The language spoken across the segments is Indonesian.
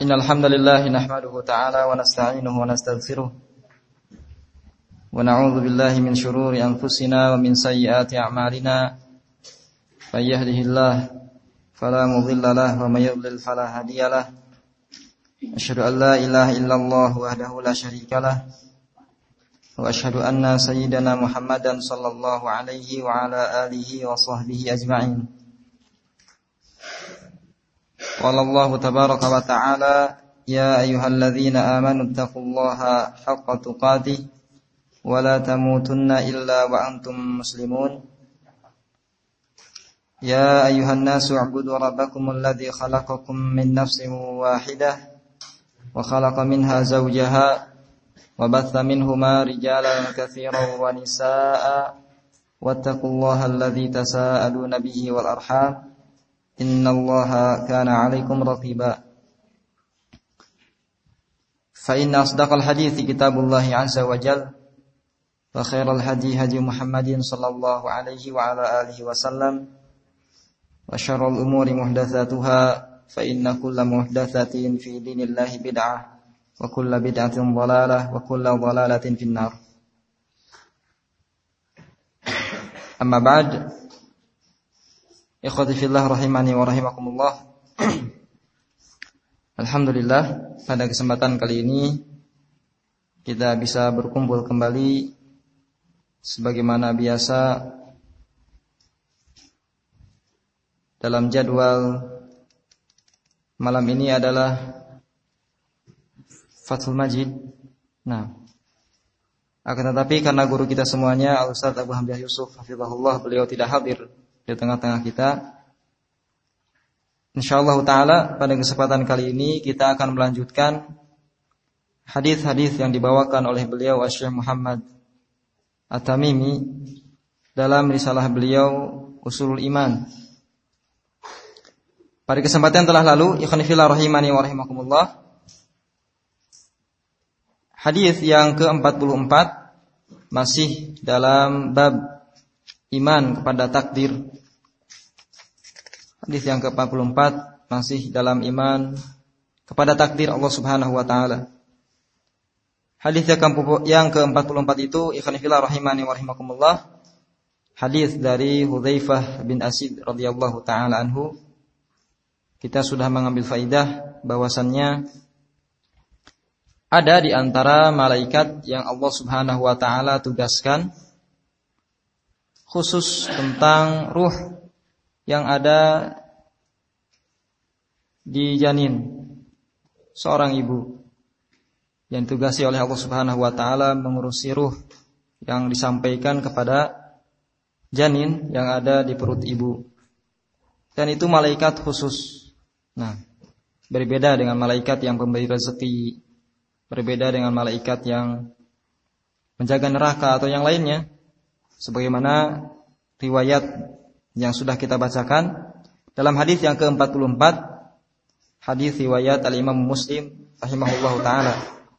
Innal hamdalillah nahmaduhu ta'ala wa nasta'inuhu wa nastaghfiruh wa na'udzu billahi min shururi anfusina wa min sayyiati a'malina may yahdihillahu fala mudilla lahu wa may yudlil fala hadiyalah. Asyhadu an la ilaha illallah wahdahu la syarika lah wa asyhadu anna sayyidana Muhammadan sallallahu alaihi wa ala alihi wa sahbihi ajma'in. Qala Allah tabaraka wa ta'ala ya ayyuhalladzina amanu taqullaha haqqa tuqatih wa la tamutunna illa wa antum muslimun. Ya ayyuhan nasu u'budu rabbakumul ladzi khalaqakum min nafsin wahidah wa khalaqa minha zawjaha wa batha minhuma rijalan katsiran wa nisaa'a wattaqullaha alladzi tasaaluna bihi wal arham innallaha kana 'alaikum raqiba. Fa inna asdaqal hadithi kitabullahi 'azza wa jalla wa khairal hadi hadi Muhammadin sallallahu alaihi wa ala alihi wasallam wa syarrul umuri muhdatsatuha fa inna kulla muhdatsatin fi dinillahi bid'ah wa kulla bid'atin dhalalah wa kulla dhalalatin finnar. Amma ba'd. Ikhwati fillah rahimani wa rahimakumullah. Alhamdulillah, pada kesempatan kali ini kita bisa berkumpul kembali sebagaimana biasa dalam jadwal malam ini adalah Fathul Majid. Nah, akan tetapi karena guru kita semuanya Al-Ustaz Abu Hamzah Yusuf hafizahullah, beliau tidak hadir di tengah-tengah kita. Insyaallah ta'ala pada kesempatan kali ini kita akan melanjutkan hadis-hadis yang dibawakan oleh beliau Syekh Muhammad At-Tamimi dalam risalah beliau Ushulul Iman. Pada kesempatan telah lalu, ikhwan fillah rahimani wa rahimakumullah, hadis yang ke-44 masih dalam bab iman kepada takdir. Hadis yang ke-44 masih dalam iman kepada takdir Allah Subhanahu wa taala. Hadis yang ke-44 itu ikhwan fillah rahimani wa rahimakumullah, hadis dari Hudzaifah bin Asid radhiyallahu taala anhu. Kita sudah mengambil faidah bahwasannya ada di antara malaikat yang Allah Subhanahu wa taala tugaskan khusus tentang ruh yang ada di janin seorang ibu, yang ditugasi oleh Allah Subhanahu wa taala mengurusi ruh yang disampaikan kepada janin yang ada di perut ibu. Dan itu malaikat khusus. Nah, berbeda dengan malaikat yang pemberi rezeki, berbeda dengan malaikat yang menjaga neraka atau yang lainnya. Sebagaimana riwayat yang sudah kita bacakan dalam hadis yang ke-44, hadis riwayat Al-Imam Muslim rahimahullahu taala.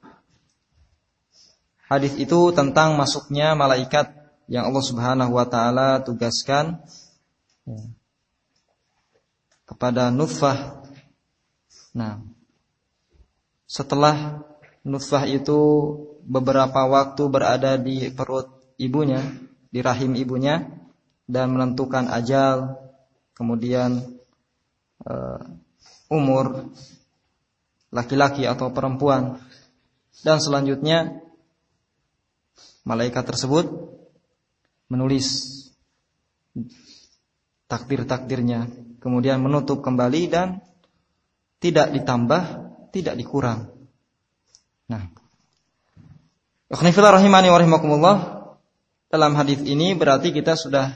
Hadis itu tentang masuknya malaikat yang Allah Subhanahu wa taala tugaskan kepada nutfah. Nah, setelah nutfah itu beberapa waktu berada di perut ibunya, di rahim ibunya, dan menentukan ajal, kemudian umur laki-laki atau perempuan, dan selanjutnya malaikat tersebut menulis takdir-takdirnya, kemudian menutup kembali dan tidak ditambah, tidak dikurang. Nah, ikhwan fillah rahimani wa rahimakumullah, dalam hadis ini berarti kita sudah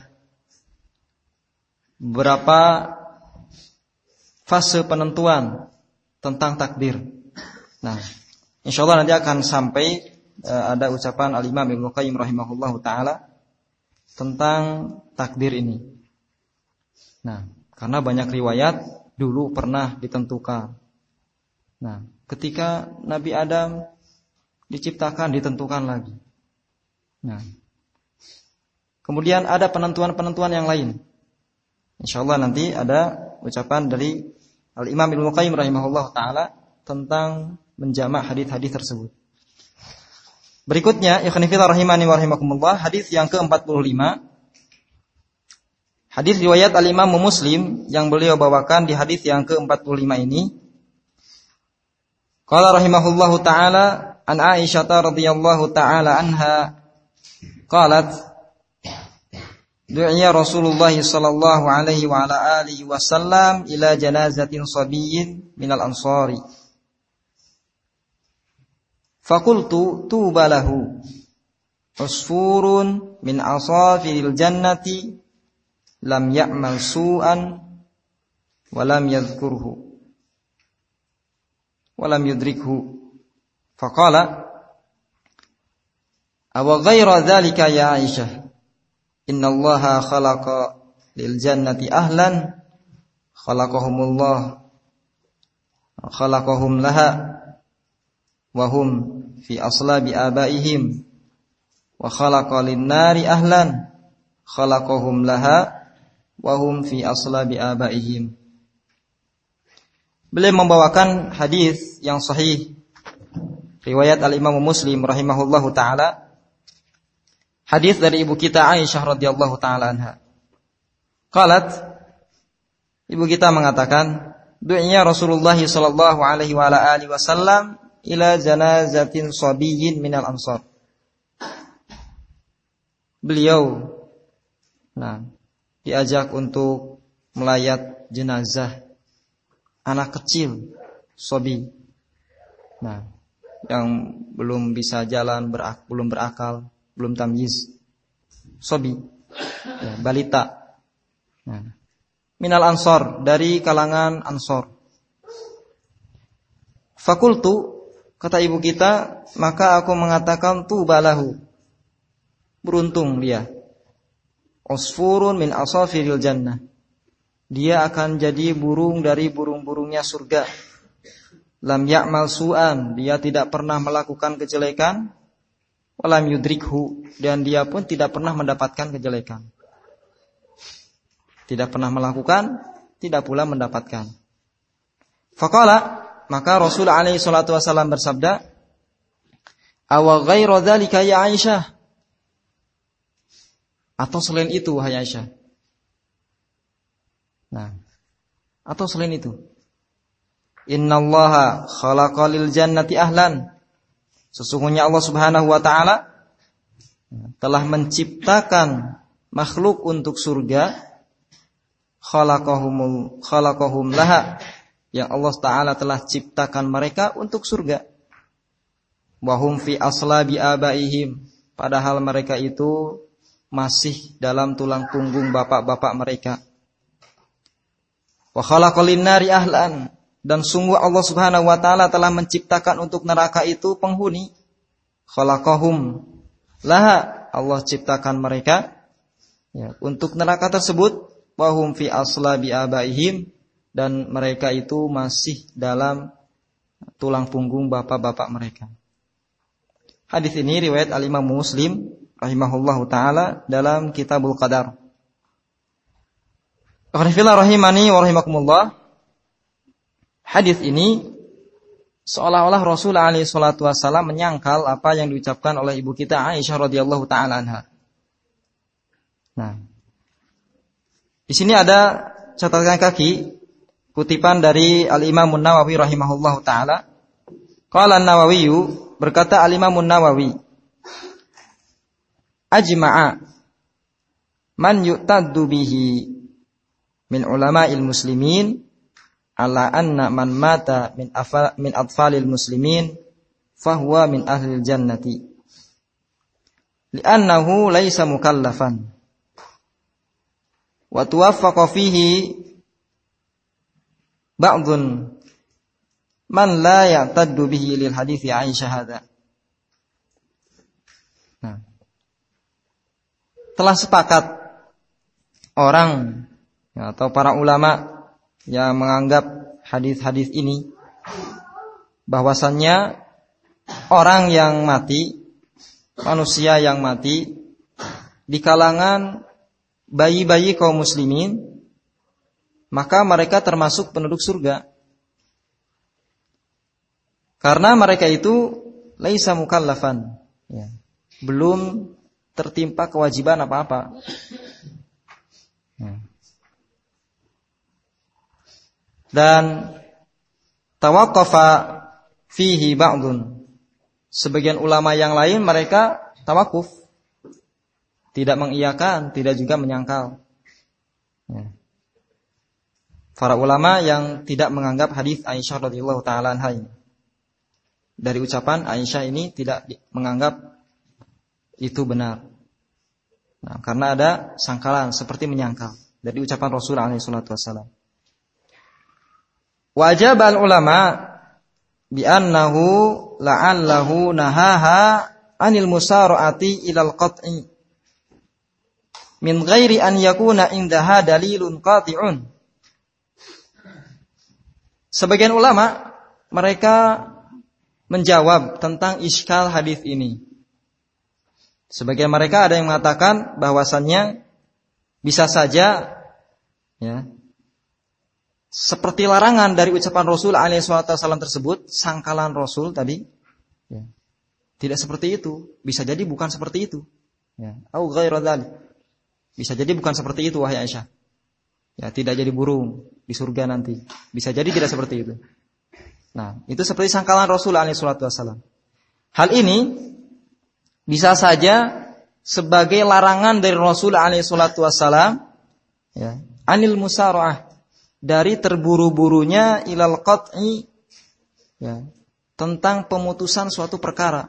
berapa fase penentuan tentang takdir. Nah, insyaallah nanti akan sampai ada ucapan Al-Imam Ibnu Qayyim rahimahullahu taala tentang takdir ini. Nah, karena banyak riwayat dulu pernah ditentukan. Nah, ketika Nabi Adam diciptakan ditentukan lagi. Nah, kemudian ada penentuan-penentuan yang lain. Insyaallah nanti ada ucapan dari Al-Imam Ibnu Qayyim rahimahullah taala tentang menjamak hadis-hadis tersebut. Berikutnya, ikhwan fillah rahimani wa rahimakumullah, hadis yang ke-45. Hadis riwayat Al-Imam Muslim yang beliau bawakan di hadis yang ke-45 ini. Qala rahimahullahu taala an Aisyah radhiyallahu taala anha qalat du'iya Rasulullah sallallahu alaihi wa ala alihi wasallam ila janazatin sabiyyin minal ansari. Fakultu tuba lahu usfurun min asafiril jannati lam ya'mal su'an wa lam yadhkurhu wa lam yudrikhu. Faqala aw ghayra dhalika ya Aisyah innallaha khalaqa lil jannati ahlan khalaqahum laha wa hum fi aslabi abaihim wa khalaqa lin-nari ahlan khalaqahum laha wa hum fi aslabi abaihim. Beliau membawakan hadis yang sahih riwayat Al-Imam Muslim rahimahullahu taala, hadis dari ibu kita Aisyah radhiyallahu taala anha. Qalat, ibu kita mengatakan, du'iya Rasulullah sallallahu alaihi wa ala alihi wasallam ila janazatin sabiyyin minal ansar. Beliau diajak untuk melayat jenazah anak kecil, sabi. Yang belum bisa jalan, belum berakal, belum tamyiz. Sabi, balita. Minal ansar, dari kalangan ansar. Fakultu, kata ibu kita, maka aku mengatakan tubalahu, beruntung dia. Usfurun min asafiril jannah, dia akan jadi burung dari burung-burungnya surga. Lam ya'mal su'an, dia tidak pernah melakukan kejelekan. Walam yudrikhu, dan dia pun tidak pernah mendapatkan kejelekan. Tidak pernah melakukan, tidak pula mendapatkan. Faqala, maka Rasul alaihi salatu wasallam bersabda, awa ghairu dzalika ya Aisyah, atau selain itu wahai Aisyah. Atau selain itu. Innallaha khalaqa lil jannati ahlan, sesungguhnya Allah Subhanahu wa taala telah menciptakan makhluk untuk surga, khalaqahum laha, yang Allah Ta'ala telah ciptakan mereka untuk surga. Wahum fi aslabi abaihim, padahal mereka itu masih dalam tulang punggung bapak-bapak mereka. Wa khalaqalin nari ahlan, dan sungguh Allah Subhanahu wa Ta'ala telah menciptakan untuk neraka itu penghuni. Khalaqahum laha, Allah ciptakan mereka untuk neraka tersebut. Wahum fi aslabi abaihim, dan mereka itu masih dalam tulang punggung bapak-bapak mereka. Hadis ini riwayat Al-Imam Muslim rahimahullahu taala dalam Kitabul Qadar. Akhirnya rahimani wa rahimakumullah. Hadis ini seolah-olah Rasul alaihi salatu wasallam menyangkal apa yang diucapkan oleh ibu kita Aisyah radhiyallahu taala anha. Di sini ada catatan kaki kutipan dari Al-Imam Nawawi rahimahullahu taala. Qala An-Nawawi, berkata Al-Imam Nawawi, ajma'a man yu'taddu bihi min ulama'il muslimin ala anna man mata min atfalil muslimin fahuwa min ahlil jannati li'annahu laysa mukallafan wa tuwaffaqa fihi ba'dun man la ya'taddu bihi lil hadithi Aisyah hadza. Telah sepakat orang atau para ulama yang menganggap hadis-hadis ini bahwasannya orang yang mati, manusia yang mati di kalangan bayi-bayi kaum muslimin, maka mereka termasuk penduduk surga. Karena mereka itu laisa mukallafan, ya, belum tertimpa kewajiban apa-apa. Ya. Dan tawaqqafa fihi ba'dun. Sebagian ulama yang lain mereka tawakuf, tidak mengiyakan, tidak juga menyangkal. Ya. Para ulama yang tidak menganggap hadis Aisyah radhiyallahu taala anha ini. Dari ucapan Aisyah ini tidak menganggap itu benar. Nah, karena ada sangkalan seperti menyangkal dari ucapan Rasul alaihi salatu wasallam. Wajib al-ulama bi annahu la'allahu nahaha 'anil musara'ati ilal qat'i min ghairi an yakuna indaha dalilun qati'un. Sebagian ulama mereka menjawab tentang iskal hadis ini. Sebagian mereka ada yang mengatakan bahwasannya bisa saja, ya, seperti larangan dari ucapan Rasul alaihi wasallam tersebut, sangkalan Rasul tadi, ya, tidak seperti itu. Bisa jadi bukan seperti itu. Ya, au ghairu dzalik. Bisa jadi bukan seperti itu wahai Aisyah. Ya, tidak jadi burung di surga nanti. Bisa jadi tidak seperti itu. Nah, itu seperti sangkalan Rasul alaihi wasallam. Hal ini bisa saja sebagai larangan dari Rasul alaihi wasallam, ya, anil musara'ah, dari terburu-burunya ilal qat'i, ya, tentang pemutusan suatu perkara.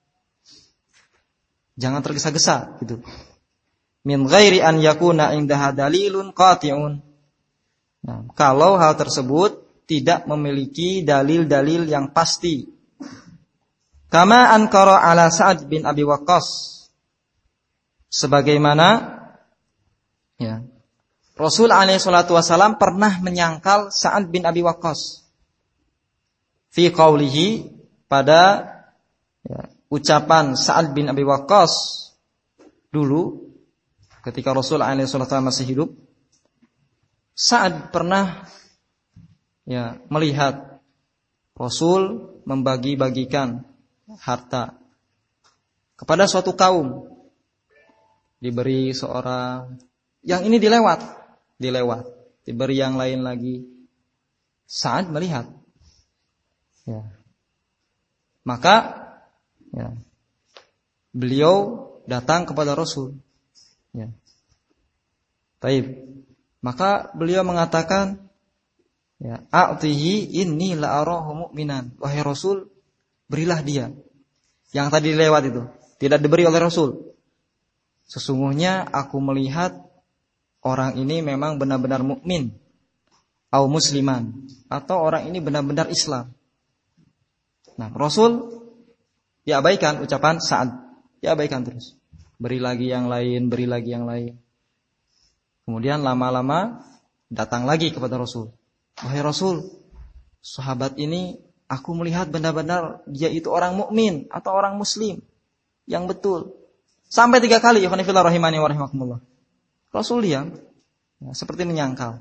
Jangan tergesa-gesa gitu. Min ghairi an yakuna indaha dalilun qati'un. Nah, kalau hal tersebut tidak memiliki dalil-dalil yang pasti. Kama ankara ala Sa'ad bin Abi Waqqas. Sebagaimana, ya, Rasul alaihi salatu wasallam pernah menyangkal Sa'ad bin Abi Waqqas fi qaulihi, pada, ya, ucapan Sa'ad bin Abi Waqqas dulu ketika Rasul alaihi salatu wasallam masih hidup. Sa'ad pernah, ya, melihat Rasul membagi-bagikan harta kepada suatu kaum. Diberi seorang, yang ini dilewat, diberi yang lain lagi. Sa'ad melihat, ya, maka, ya, beliau datang kepada Rasul, ya. Baik, maka beliau mengatakan, ya, a'tihi inni la'arahu mu'minan. Wahai Rasul, berilah dia. Yang tadi lewat itu tidak diberi oleh Rasul. Sesungguhnya aku melihat orang ini memang benar-benar mukmin, atau musliman, atau orang ini benar-benar Islam. Nah, Rasul diabaikan ucapan Sa'ad, diabaikan terus. Beri lagi yang lain, beri lagi yang lain. Kemudian lama-lama datang lagi kepada Rasul. Wahai Rasul, sahabat ini aku melihat benar-benar dia itu orang mukmin atau orang muslim yang betul. Sampai 3 kali, ya khonifillah rahimani wa rahimakumullah. Rasul diam, ya, seperti menyangkal.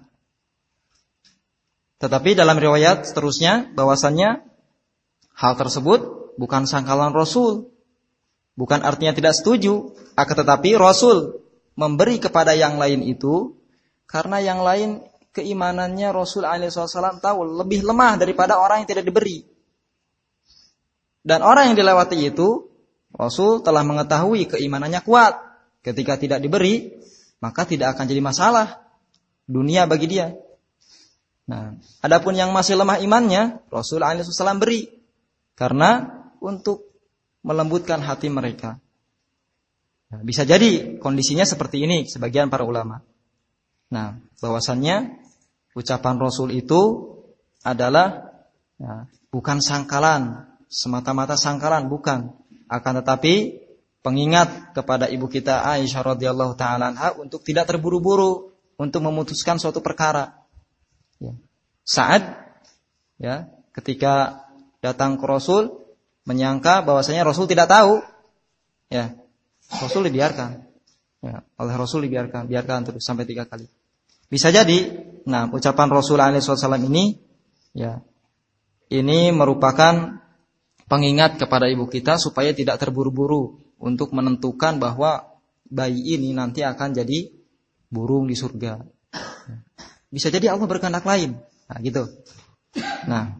Tetapi dalam riwayat seterusnya bahwasannya hal tersebut bukan sangkalan Rasul. Bukan artinya tidak setuju, akan tetapi Rasul memberi kepada yang lain itu karena yang lain keimanannya Rasul alaihi wasallam tahu lebih lemah daripada orang yang tidak diberi. Dan orang yang dilewati itu Rasul telah mengetahui keimanannya kuat. Ketika tidak diberi, maka tidak akan jadi masalah dunia bagi dia. Nah, adapun yang masih lemah imannya, Rasul alaihi wasallam beri karena untuk melembutkan hati mereka. Nah, bisa jadi kondisinya seperti ini sebagian para ulama. Nah, bahwasannya ucapan Rasul itu adalah, ya, bukan sangkalan, semata-mata sangkalan, bukan. Akan tetapi pengingat kepada ibu kita Aisyah radhiyallahu taala anha untuk tidak terburu-buru untuk memutuskan suatu perkara. Ya. Sa'ad, ya, ketika datang ke Rasul menyangka bahwasanya Rasul tidak tahu, ya, Rasul dibiarkan, ya, oleh Rasul dibiarkan terus sampai 3 kali. Bisa jadi, nah, ucapan Rasul alaihi wasallam ini, ya, ini merupakan pengingat kepada ibu kita supaya tidak terburu-buru untuk menentukan bahwa bayi ini nanti akan jadi burung di surga. Bisa jadi Allah berkehendak lain. Nah, gitu. Nah,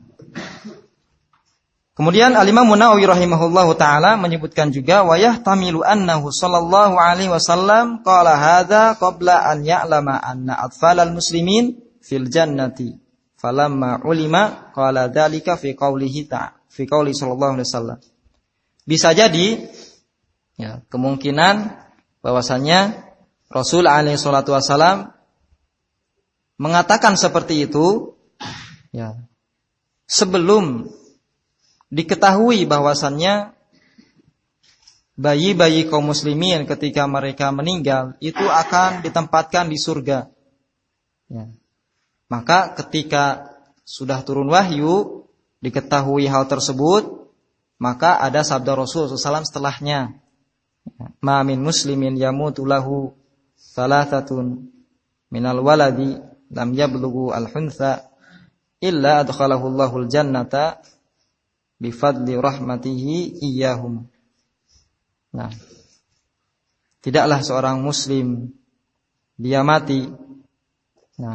kemudian Al-Imam Nawawi rahimahullahu taala menyebutkan juga wa yahtamilu annahu sallallahu alaihi wasallam qala hadza qabla an ya'lama anna atfalal muslimin fil jannati falamma ulima qala dzalika fi qaulihi fi qauli sallallahu alaihi wasallam. Bisa jadi ya, kemungkinan bahwasanya Rasul alaihi salatu wasallam mengatakan seperti itu ya, sebelum diketahui bahwasannya bayi-bayi kaum muslimin ketika mereka meninggal itu akan ditempatkan di surga. Ya. Maka ketika sudah turun wahyu, diketahui hal tersebut, maka ada sabda Rasul SAW setelahnya. Ma min muslimin yamutu lahu thalathatun minal waladi lam yablughu al-huntha illa adkhalahu Allahul jannata bifadli rahmatihi iyyahum. Nah, tidaklah seorang muslim dia mati. Nah,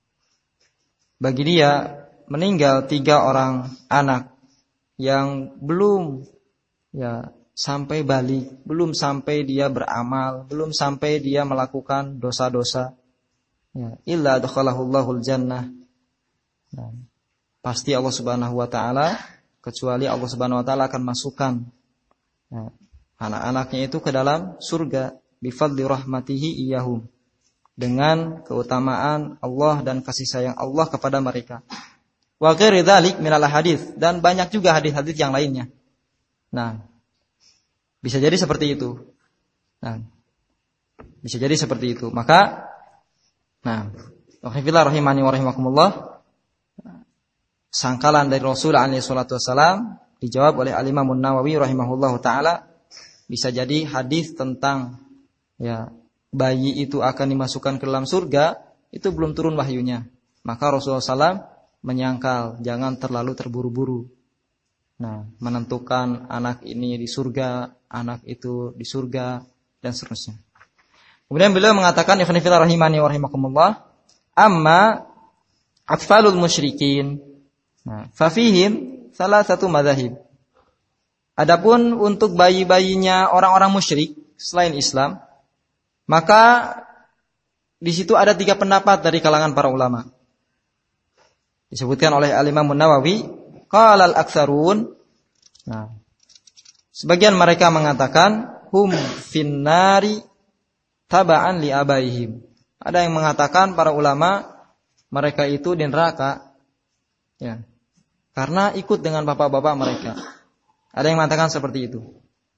bagi dia meninggal 3 orang anak yang belum ya sampai balik, belum sampai dia beramal, belum sampai dia melakukan dosa-dosa. Ya, illa adkhalahu Allahul jannah. Nah, pasti Allah Subhanahu wa taala, kecuali Allah Subhanahu wa taala akan masukkan ya, anak-anaknya itu ke dalam surga bifadli rahmatihi iyyahum, dengan keutamaan Allah dan kasih sayang Allah kepada mereka. Wa ghairi dzalik minal hadits, dan banyak juga hadis-hadis yang lainnya. Nah, bisa jadi seperti itu. Nah, bisa jadi seperti itu. Maka nah, wahifillah rahimani wa rahimakumullah, sangkalan dari Rasul alaihi salatu wasalam dijawab oleh Al-Imam Nawawi rahimahullahu taala, bisa jadi hadis tentang ya bayi itu akan dimasukkan ke dalam surga itu belum turun wahyunya. Maka Rasulullah SAW menyangkal jangan terlalu terburu-buru. Nah, menentukan anak ini di surga, anak itu di surga dan seterusnya. Kemudian beliau mengatakan ikhwanifillah rahimani wa rahimakumullah, amma atfalul musyrikin, nah, fafihim salah satu madzhab. Adapun untuk bayi-bayinya orang-orang musyrik selain Islam, maka di situ ada 3 pendapat dari kalangan para ulama. Disebutkan oleh Al-Imam Nawawi, qala al-aktsarun. Nah, sebagian mereka mengatakan hum finnari taba'an li abaihim. Ada yang mengatakan para ulama mereka itu di neraka ya, karena ikut dengan bapak-bapak mereka. Ada yang mengatakan seperti itu.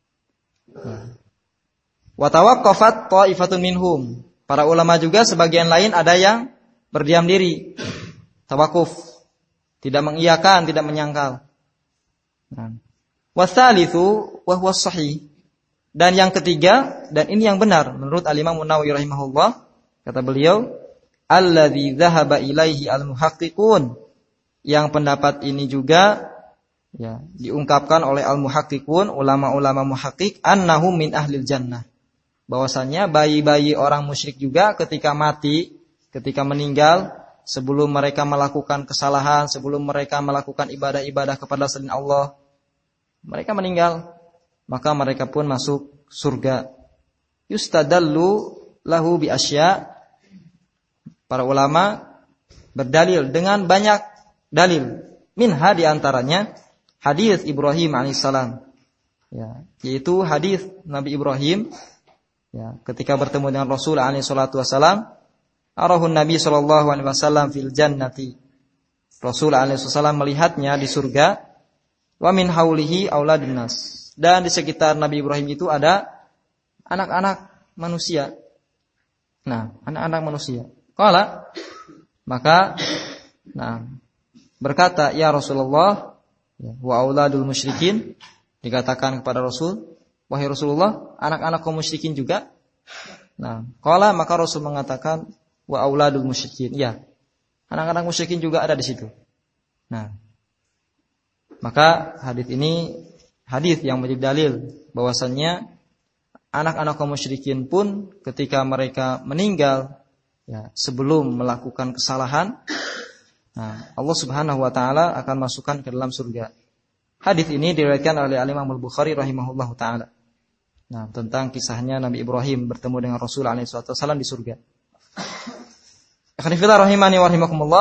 Wa tawaqqafat ta'ifatun minhum. Para ulama juga sebagian lain ada yang berdiam diri, tawakuf, tidak mengiyakan, tidak menyangkal. Wa tsalitsu wa huwa shahih. Dan yang ketiga, dan ini yang benar menurut Al-Imam Nawawi rahimahullah, kata beliau, alladzi dzahaba ilaihi al-muhaqqiqun. Yang pendapat ini juga ya diungkapkan oleh al-muhaqqiqun, ulama-ulama muhaqqiq, annahum min ahlil jannah. Bahwasanya bayi-bayi orang musyrik juga ketika mati, ketika meninggal, sebelum mereka melakukan kesalahan, sebelum mereka melakukan ibadah-ibadah kepada selain Allah, mereka meninggal, maka mereka pun masuk surga. Yustadallu lahu bi asya. Para ulama berdalil dengan banyak dalil. Minha di antaranya hadis Ibrahim alaihissalam. Ya, yaitu hadis Nabi Ibrahim ya, ketika bertemu dengan Rasul alaihi salatu wasalam, arahun Nabi sallallahu alaihi wasallam fil jannati. Rasul alaihi wasallam melihatnya di surga. Wa min haulihi auladun nas. Dan di sekitar Nabi Ibrahim itu ada anak-anak manusia. Nah, anak-anak manusia. Qala, maka nah, berkata, ya Rasulullah, wa auladul musyrikin, dikatakan kepada Rasul, wahai Rasulullah, anak-anak kaum musyrikin juga. Nah, qala, maka Rasul mengatakan, wa auladul musyrikin, ya, anak-anak musyrikin juga ada di situ. Nah, Maka hadis ini hadis yang menjadi dalil bahwasannya anak-anak kaum musyrikin pun ketika mereka meninggal ya, sebelum melakukan kesalahan, nah, Allah Subhanahu wa taala akan masukkan ke dalam surga. Hadis ini diriwayatkan oleh Imam Al-Bukhari rahimahullahu taala. Nah, tentang kisahnya Nabi Ibrahim bertemu dengan Rasul alaihi wasallam di surga. Akhirnya rahimani wa rahimakumullah.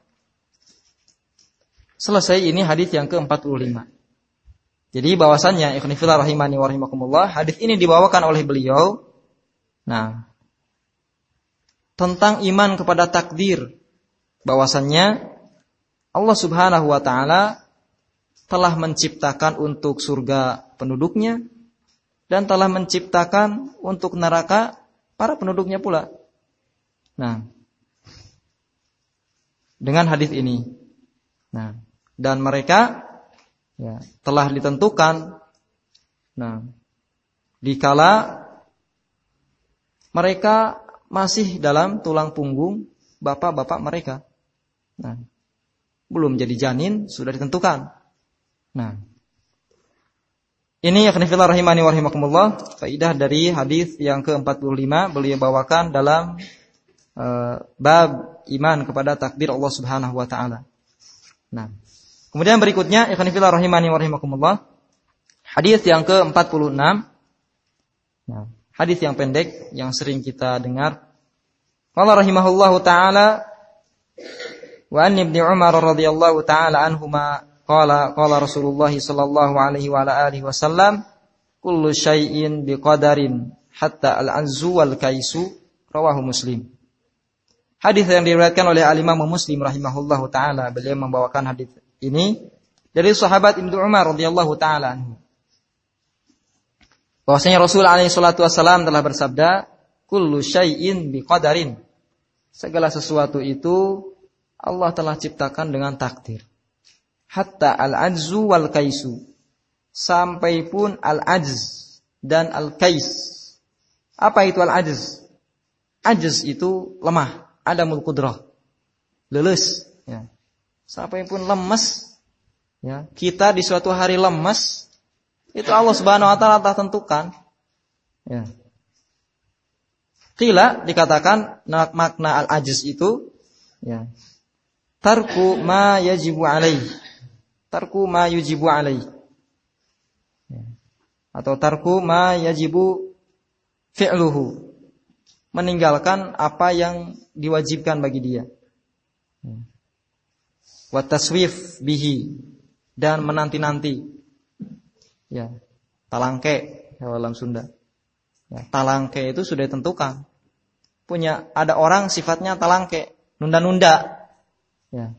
Selesai ini hadis yang ke-45. Jadi bahwasannya ikhwanifillah rahimani wa rahimakumullah, hadis ini dibawakan oleh beliau nah tentang iman kepada takdir, bahwasannya Allah Subhanahu wa taala telah menciptakan untuk surga penduduknya dan telah menciptakan untuk neraka para penduduknya pula. Nah, dengan hadis ini. Nah, dan mereka ya, telah ditentukan. Nah, dikala mereka masih dalam tulang punggung bapak-bapak mereka. Nah, belum jadi janin sudah ditentukan. Nah, ini ya khonifillah rahimani wa rahimakumullah, faidah dari hadis yang ke-45 beliau bawakan dalam bab iman kepada takdir Allah Subhanahu wa taala. Nah, kemudian berikutnya ikhwan fillah rahimani wa rahimakumullah, hadis yang ke-46. Nah, hadis yang pendek yang sering kita dengar. Qala rahimahullahu taala wa an ibni Umar radhiyallahu taala anhuma qala Rasulullah sallallahu alaihi wa ala alihi wasallam kullu syai'in biqadarin hatta al-azzu wal kaisu, rawahu Muslim. Hadis yang diriwayatkan oleh Al-Imam Muslim rahimahullahu taala, beliau membawakan hadis ini dari sahabat Ibnu Umar radhiyallahu taala anhu. Bahwasanya Rasul alaihi salatu wasallam telah bersabda, kullu syai'in biqadarin. Segala sesuatu itu Allah telah ciptakan dengan takdir. Hatta al-ajzu wal kaisu. Sampai pun al-ajz dan al-kais. Apa itu al-ajz? Ajz itu lemah, adamul qudrah, leles ya. Sampai pun lemas ya. Kita di suatu hari lemas, itu Allah Subhanahu wa taala telah tentukan ya. Qila dikatakan makna al-ajz itu ya, tarku ma yajibu alaih, tarku ma yujibu alaih ya. Atau tarku ma yajibu fi'luhu, meninggalkan apa yang diwajibkan bagi dia. Wa taswif bihi, dan menanti-nanti. Ya, talangke dalam Sunda. Ya, talangke itu sudah ditentukan. Ada orang sifatnya talangke, nunda-nunda. Ya.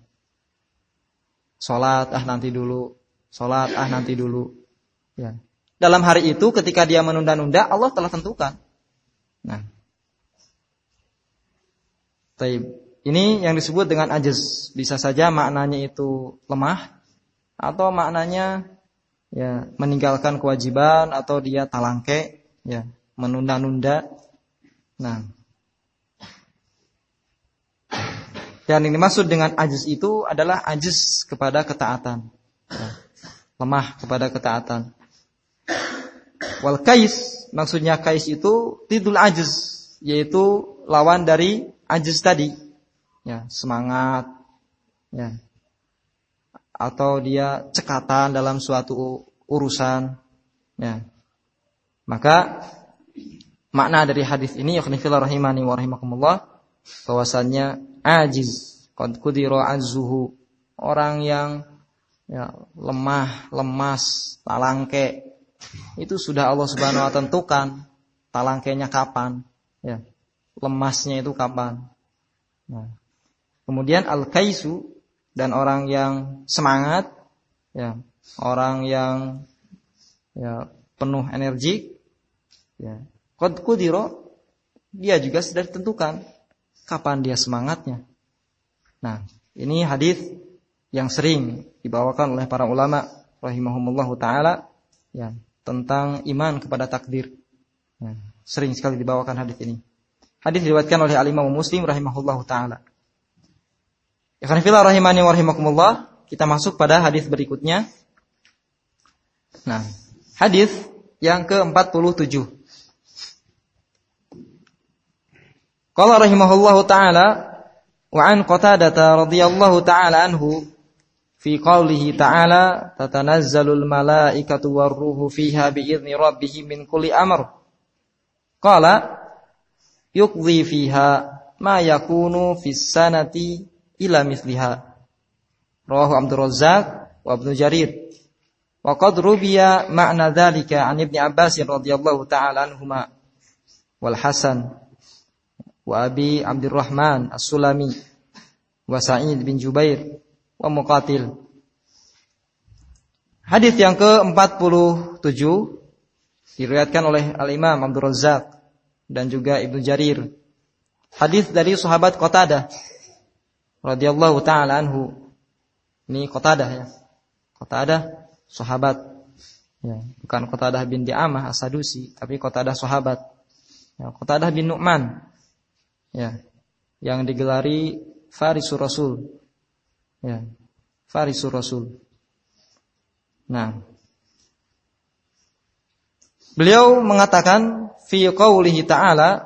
Salat nanti dulu, salat nanti dulu. Ya. Dalam hari itu ketika dia menunda-nunda, Allah telah tentukan. Nah, ini yang disebut dengan ajaz. Bisa saja maknanya itu lemah, atau maknanya ya meninggalkan kewajiban, atau dia talangke ya, menunda-nunda. Nah, dan ini maksud dengan ajaz itu adalah ajaz kepada ketaatan ya, lemah kepada ketaatan. Wal kais, maksudnya kais itu tidul ajaz, yaitu lawan dari ajaz tadi ya, semangat ya, atau dia cekatan dalam suatu urusan ya. Maka makna dari hadis ini ya khonifillah rahimani wa rahimakumullah, bahwasannya ajiz qad qudira azzuhu, orang yang ya, lemah, lemas, talangke, itu sudah Allah Subhanahu wa taala tentukan talangkenya kapan ya, lemasnya itu kapan. Nah, kemudian al-kaisu, dan orang yang semangat ya, orang yang ya penuh energi ya, qad qudira, dia juga sudah ditentukan kapan dia semangatnya. Nah, ini hadis yang sering dibawakan oleh para ulama rahimahumullahu taala ya, tentang iman kepada takdir. Ya, sering sekali dibawakan hadis ini. Hadis diriwayatkan oleh Al-Imam Muslim rahimahullahu taala. Ikhwan fillah rahimani wa rahimakumullah, kita masuk pada hadis berikutnya. Nah, hadis yang ke-47. Qala rahimahullahu ta'ala wa an Qatadah radhiyallahu ta'ala anhu fi qawlihi ta'ala tatanazzalul malaikatu war-ruhu fiha bi'izni rabbihim min kulli amr. Qala yuqdi fiha ma yakunu fis sanati ila mithliha. Rawahu Abdur Razzaq wa Ibnu Jarir. Wa qad rubiya ma'na dzalika 'an Ibnu Abbas radhiyallahu ta'ala anhuma wal Hasan wa Abi Abdurrahman As-Sulami wa Sa'id bin Jubair wa Muqatil. Hadis yang ke-47 diriwayatkan oleh Al-Imam Abdur Razzaq dan juga Ibnu Jarir. Hadis dari sahabat Qatadah radhiyallahu ta'ala anhu. Ini Qatadah ya. Qatadah sahabat. Ya, bukan Qatadah bin Di'amah As-Sadusi, tapi Qatadah sahabat. Ya, Qatadah bin Nu'man. Ya, yang digelari Farisur Rasul. Ya, Farisur Rasul. Nah, beliau mengatakan fi qaulihi ta'ala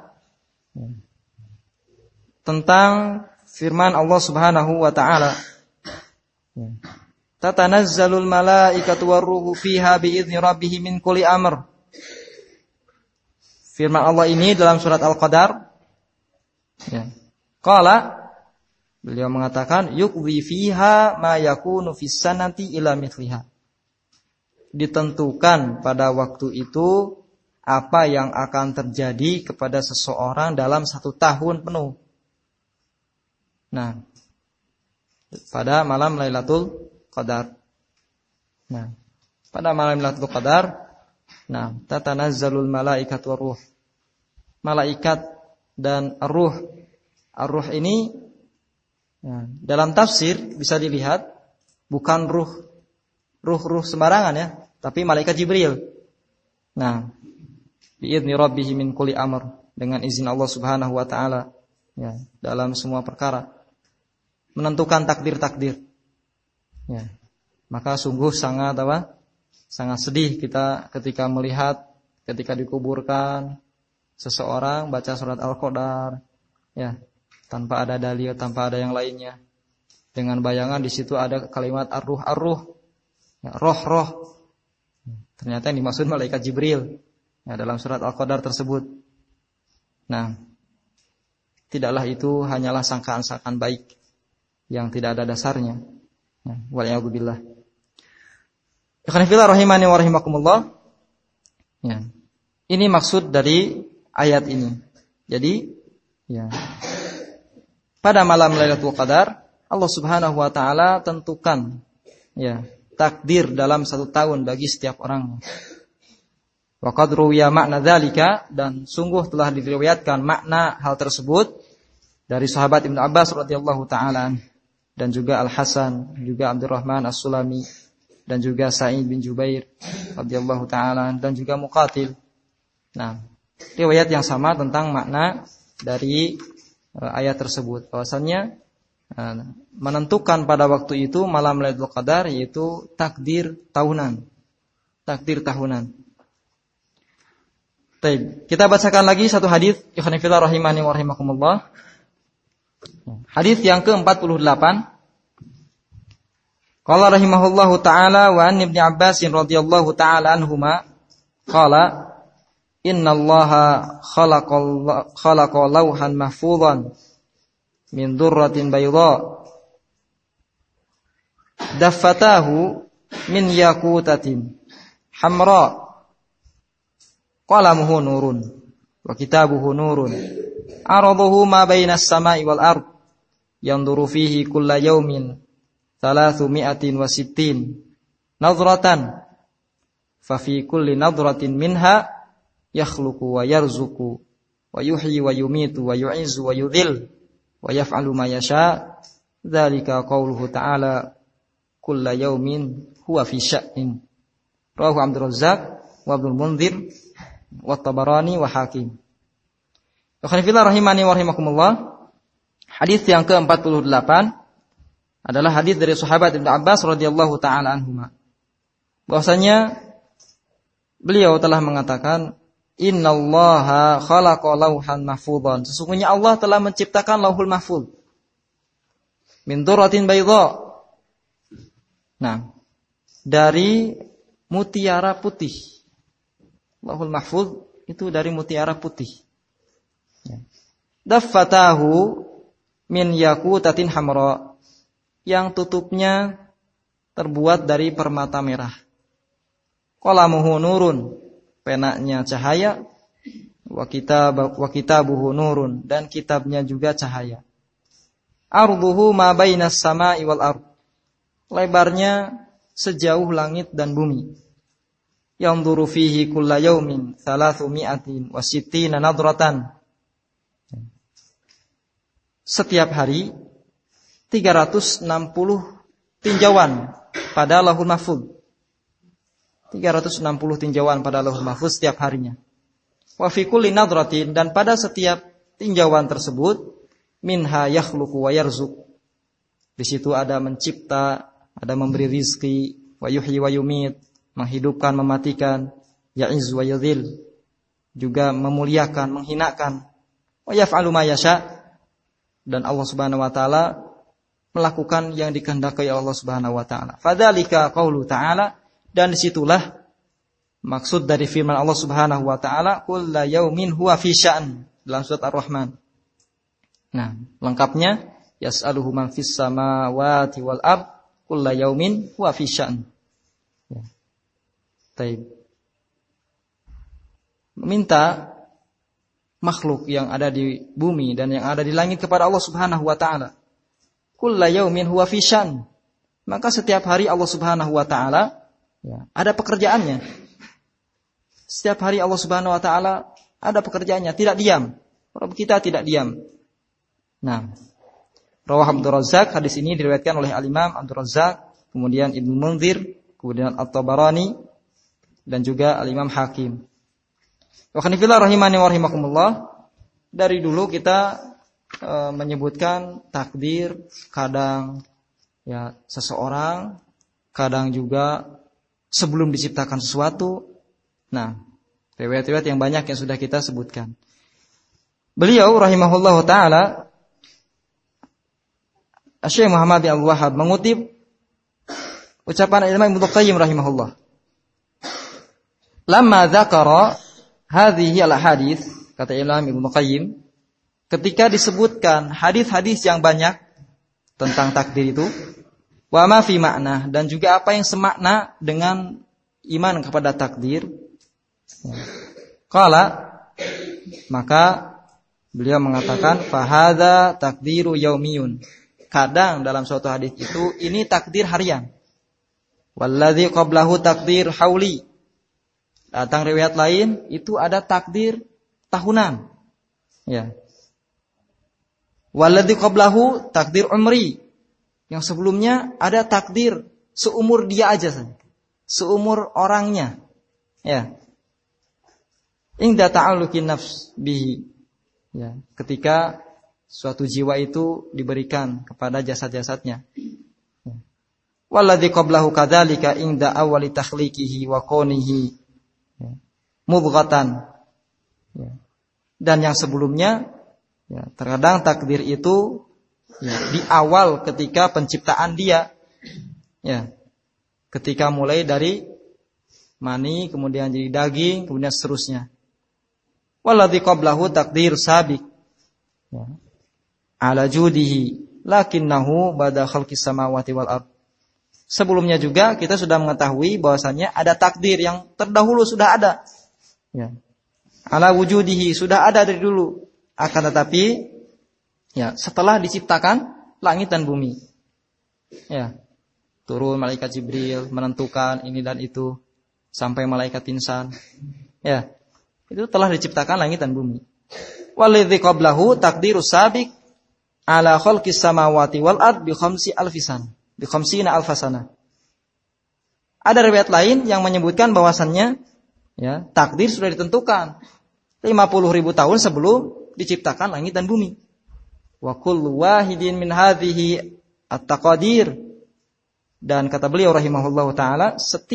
tentang firman Allah Subhanahu wa ta'ala. Tatanazzalul malaikatu war-ruhu fiha bi'izni rabbihim min kulli amr. Firman Allah ini dalam surat Al-Qadar. Ya. Qala, beliau mengatakan yuqdi fiha ma yakunu fis sanati ila mithliha. Ditentukan pada waktu itu apa yang akan terjadi kepada seseorang dalam 1 tahun penuh. Nah, pada malam Lailatul Qadar. Nah, pada malam Lailatul Qadar, nah, tatanazzalul malaikatu war-ruh. Malaikat dan ar-ruh. Ar-ruh ini ya, dalam tafsir bisa dilihat bukan ruh sembarangan ya, tapi malaikat Jibril. Nah, bi'izni rabbih min kulli amr, dengan izin Allah Subhanahu wa taala ya, dalam semua perkara. Menentukan takdir-takdir. Ya. Maka sungguh sangat sangat sedih kita ketika melihat ketika dikuburkan seseorang baca surat Al-Qadar ya, tanpa ada dalil, tanpa ada yang lainnya. Dengan bayangan di situ ada kalimat ar-ruh, ya, roh. Ternyata yang dimaksud malaikat Jibril ya, dalam surat Al-Qadar tersebut. Nah, tidaklah itu hanyalah sangkaan-sangkaan baik yang tidak ada dasarnya. Wal'iyadzubillah. Ikhwan fillah rahimani wa rahimakumullah. Ya. Ini maksud dari ayat ini. Jadi, ya. Pada malam Lailatul Qadar, Allah Subhanahu wa taala tentukan ya, takdir dalam 1 tahun bagi setiap orang. Wa qad ruwiya ma'na dzalika, dan sungguh telah diriwayatkan makna hal tersebut dari sahabat Ibnu Abbas radhiyallahu taala dan juga Al-Hasan, juga Abdurrahman As-Sulami, dan juga Sa'id bin Jubair radhiyallahu ta'ala, dan juga Muqatil. Nah, riwayat yang sama tentang makna dari ayat tersebut. Bahwasannya menentukan pada waktu itu malam Lailatul Qadar yaitu takdir tahunan. Takdir tahunan. Baik, kita bacakan lagi satu hadis, ikhwan fillah rahimani wa rahimakumullah. Hadis yang ke-48. Qala rahimahullahu ta'ala wa an Ibnu Abbas radhiyallahu ta'ala anhuma qala innallaha khalaqa lawhan mahfuzan min durratin bayda daffatahu min yaqutatin hamra qalamuhu nurun wa kitabuhu nurun araduhu ma bainas samai wal ard yanzuru fihi kulla yawmin 360 nadratan fa fi kulli nadratin minha yakhluqu wa yarzuqu wa yuhyi wa yumitu wa yu'izzu wa yudhil wa yaf'alu ma yasha dzalika qauluhu ta'ala kulla yawmin huwa fi sya'nin rawahu Abdur Razzaq wa Ibnu Mundzir wa Tabarani wa Hakim. Akhirnya rahimani wa rahimakumullah. Hadis yang ke-48 adalah hadis dari sahabat Ibnu Abbas radhiyallahu taala anhuma. Bahwasanya beliau telah mengatakan, innallaha khalaqa lauhan mahfudhan. Sesungguhnya Allah telah menciptakan lauhul mahfuz min durratin baydha. Nah, dari mutiara putih. Lauhul mahfuz itu dari mutiara putih. Daffatahu min yakutatin hamra. Yang tutupnya terbuat dari permata merah. Qalamuhu nurun, penanya cahaya, wa kitabuhu nurun, dan kitabnya juga cahaya. Arduhu ma bainas sama'i wal ard, lebarnya sejauh langit dan bumi. Yanzuru fihi kulla yaumin 360 nadratan. Setiap hari 360 tinjauan pada Lauhul Mahfuz. 360 tinjauan pada Lauhul Mahfuz setiap harinya. Wa fi kulli nadratin, dan pada setiap tinjauan tersebut, minha yakhluqu wa yarzuq. Di situ ada mencipta, ada memberi rizki, wa yuhyi wa yumit, menghidupkan, mematikan, ya'iz wa yadhil, juga memuliakan, menghinakan, wa yaf'alu ma yasha', dan Allah Subhanahu wa taala melakukan yang dikehendaki Allah Subhanahu wa taala. Fadzalika qaulu ta'ala, dan disitulah maksud dari firman Allah Subhanahu wa taala, kullu yaumin huwa fi sya'n, dalam surat Ar-Rahman. Nah, lengkapnya yas'aluhu man fis samawati wal ard kullu yaumin huwa fi sya'n. Ya. Baik. Meminta makhluk yang ada di bumi dan yang ada di langit kepada Allah Subhanahu wa taala. Kullu yaumin huwa fi sya'n. Maka setiap hari Allah Subhanahu wa taala, ya, ada pekerjaannya. Setiap hari Allah Subhanahu wa taala ada pekerjaannya, tidak diam. Rabb kita tidak diam. Nah, rawah Abdul Razzaq, hadis ini diriwayatkan oleh Al-Imam Abdul Razzaq, kemudian Ibnu Munzir, kemudian At-Tabarani, dan juga Al-Imam Hakim. Wa khanifillah rahimani wa rahimakumullah. Dari dulu kita menyebutkan takdir, kadang ya seseorang, kadang juga sebelum diciptakan sesuatu. Nah, riwayat-riwayat yang banyak yang sudah kita sebutkan. Beliau rahimahullahu taala, Syekh Muhammad bin Abdul Wahhab, mengutip ucapan Imam Ibnu Qayyim rahimahullah. Lamma dzakara hadhihi al-hadits, kata Imam Ibnu Qayyim, ketika disebutkan hadis-hadis yang banyak tentang takdir itu, wa ma fi makna, dan juga apa yang semakna dengan iman kepada takdir. Qala, maka beliau mengatakan, fa hadza takdiru yaumiyun. Kadang dalam suatu hadis itu ini takdir harian. Walladzi qablahu takdir hauli. Datang riwayat lain itu ada takdir tahunan. Ya. Walladzi qablahu takdir umri. Yang sebelumnya ada takdir seumur dia aja saja. Seumur orangnya. Ya. Inda ta'alluqin nafs bihi. Ya, ketika suatu jiwa itu diberikan kepada jasad-jasadnya. Ya. Walladzi qablahu kadzalika inda awwali takhliqihi wa kaunihi. Ya. Mudghatan. Ya. Dan yang sebelumnya, ya, terkadang takdir itu ya, di awal ketika penciptaan dia, ya, ketika mulai dari mani, kemudian jadi daging, kemudian seterusnya. Walladzi qablahu takdir sabiq, ya, ala judihi, lakinnahu bada khalqis samawati wal ard. Sebelumnya juga kita sudah mengetahui bahwasannya ada takdir yang terdahulu sudah ada, ya, ala wujudihi, sudah ada dari dulu. Akan tetapi, ya, setelah diciptakan langit dan bumi, ya, turun malaikat Jibril menentukan ini dan itu sampai malaikat insan, ya, itu telah diciptakan langit dan bumi. Walladzi qablahu takdirus sabiq ala khalqis samawati wal ard bi 50 alfasana. Ada riwayat lain yang menyebutkan bahwasannya, ya, takdir sudah ditentukan 50.000 tahun sebelum diciptakan langit dan bumi. Wa kullu wahidin min hadhihi at-taqadir, dan kata beliau rahimahullahu taala, setiap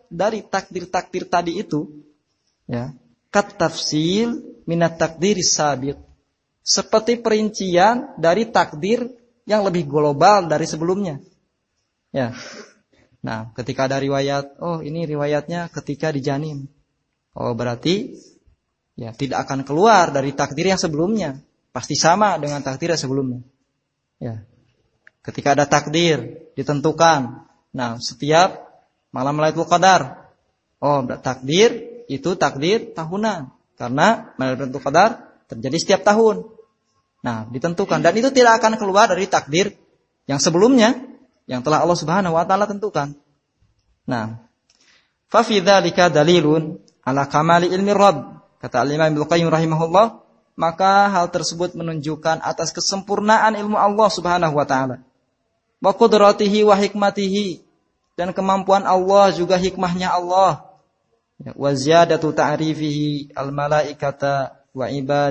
dari takdir-takdir tadi itu, ya, kat tafsil minat takdiris sabiq, seperti perincian dari takdir yang lebih global dari sebelumnya. Ya. Nah, ketika ada riwayat, oh ini riwayatnya ketika di janin. Oh, berarti ya tidak akan keluar dari takdir yang sebelumnya. Pasti sama dengan takdir yang sebelumnya. Ya. Ketika ada takdir ditentukan. Nah, setiap malam Lailatul Qadar. Oh, takdir itu takdir tahunan. Karena malam Lailatul Qadar terjadi setiap tahun. Nah, ditentukan, dan itu tidak akan keluar dari takdir yang sebelumnya yang telah Allah Subhanahu wa taala tentukan. Nah, fa fi dzalika dalilun ala kamali ilmi Rabb, kata Al-Imam Ibnu Qayyim rahimahullah, maka hal tersebut menunjukkan atas kesempurnaan ilmu Allah Subhanahu wa taala. Wa qudratihi wa hikmatihi, dan kemampuan Allah juga hikmahnya Allah. Wa ziyadatu ta'rifihi al-malaikata wa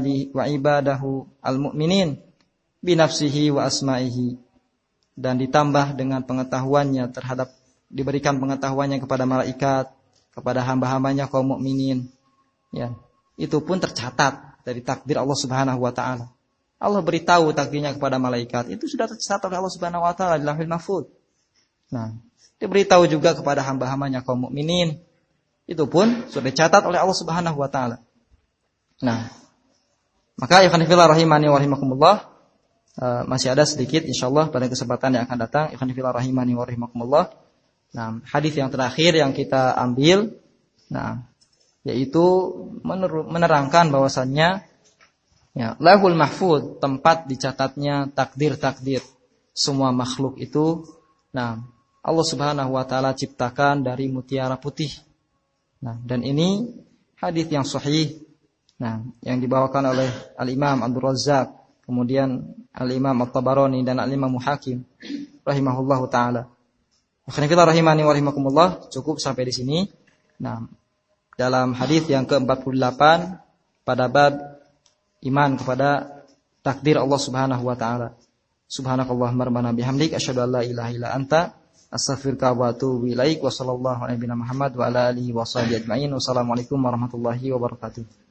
ibadahu al-mu'minin binafsihi wa asma'ihi, dan ditambah dengan pengetahuannya terhadap, diberikan pengetahuannya kepada malaikat, kepada hamba-hambanya kaum mukminin. Ya, itu pun tercatat dari takdir Allah Subhanahu wa taala. Allah beritahu takdirnya kepada malaikat, itu sudah tercatat oleh Allah Subhanahu wa taala di Lauhul Mahfuz. Nah, diberitahu juga kepada hamba-hambanya kaum mukminin, itu pun sudah dicatat oleh Allah Subhanahu wa taala. Nah, maka ikhwan fillah rahimani wa rahimakumullah, masih ada sedikit insyaallah pada kesempatan yang akan datang, ikhwan fillah rahimani wa rahimakumullah. Nah, hadis yang terakhir yang kita ambil, nah, yaitu menerangkan bahwasannya ya, Lauhul Mahfuz, tempat dicatatnya takdir-takdir semua makhluk itu. Nah, Allah Subhanahu wa taala ciptakan dari mutiara putih. Nah, dan ini hadis yang sahih. Nah, yang dibawakan oleh Al-Imam Abdul Razzaq, kemudian Al-Imam At-Tabarani dan Al-Imam Hakim rahimahullahu taala. Akhirnya rahimani wa rahimakumullah, cukup sampai di sini. Nah, dalam hadis yang ke-48 pada bab iman kepada takdir Allah Subhanahu wa taala. Subhanakallahumma rabbana bihamdik asyhadu an la ilaha illa anta astaghfiruka wa atubu ilaik wa sallallahu alaihi wa Muhammad wa ala alihi wa sahbihi ajmain. Wassalamualaikum warahmatullahi wabarakatuh.